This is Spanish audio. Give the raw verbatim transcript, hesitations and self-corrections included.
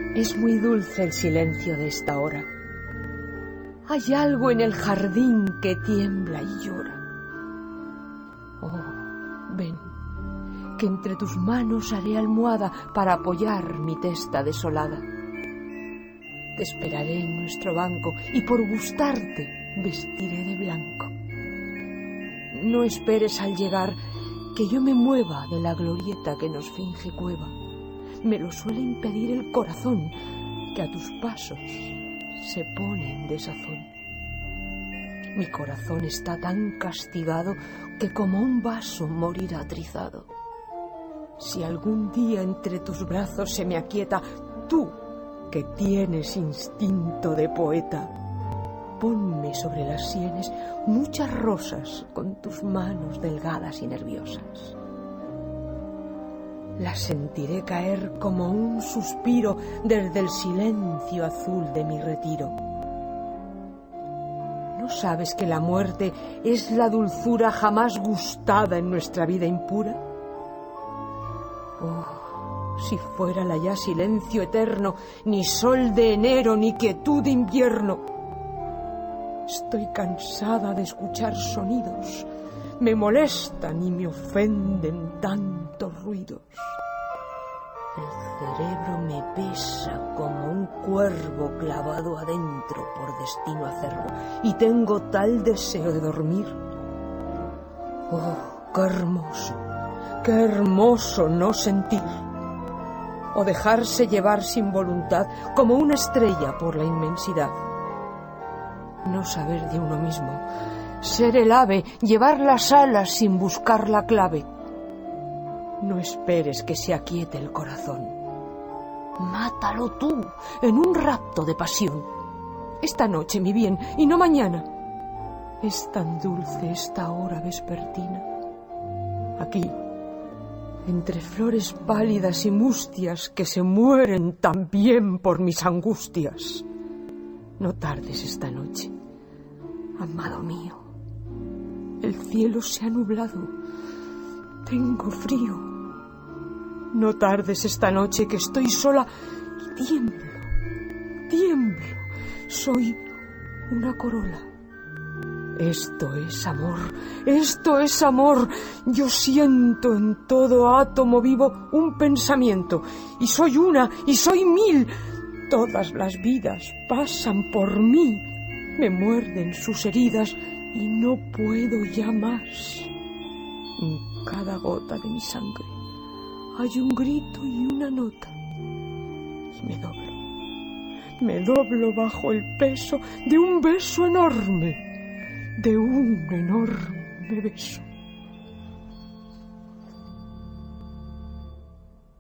Es muy dulce el silencio de esta hora. Hay algo en el jardín que tiembla y llora. Oh, ven, que entre tus manos haré almohada para apoyar mi testa desolada. Te esperaré en nuestro banco y por gustarte vestiré de blanco. No esperes al llegar que yo me mueva de la glorieta que nos finge cueva. Me lo suele impedir el corazón, que a tus pasos se pone en desazón. Mi corazón está tan castigado que como un vaso morirá trizado. Si algún día entre tus brazos se me aquieta, tú, que tienes instinto de poeta, ponme sobre las sienes muchas rosas con tus manos delgadas y nerviosas. Las sentiré caer como un suspiro desde el silencio azul de mi retiro. ¿No sabes que la muerte es la dulzura jamás gustada en nuestra vida impura? Oh, si fuera la ya silencio eterno, ni sol de enero, ni quietud de invierno. Estoy cansada de escuchar sonidos. Me molestan y me ofenden tantos ruidos. El cerebro me pesa como un cuervo clavado adentro por destino acerbo, y tengo tal deseo de dormir. Oh, qué hermoso, qué hermoso no sentir, o dejarse llevar sin voluntad como una estrella por la inmensidad. No saber de uno mismo, ser el ave, llevar las alas sin buscar la clave. No esperes que se aquiete el corazón. Mátalo tú en un rapto de pasión. Esta noche, mi bien, y no mañana. Es tan dulce esta hora vespertina. Aquí, entre flores pálidas y mustias que se mueren también por mis angustias. No tardes esta noche, amado mío. El cielo se ha nublado. Tengo frío. No tardes esta noche, que estoy sola y tiemblo, tiemblo. Soy una corola. Esto es amor, esto es amor. Yo siento en todo átomo vivo un pensamiento, y soy una, y soy mil. Todas las vidas pasan por mí, me muerden sus heridas y no puedo ya más. En cada gota de mi sangre hay un grito y una nota, y me doblo, me doblo bajo el peso de un beso enorme, de un enorme beso.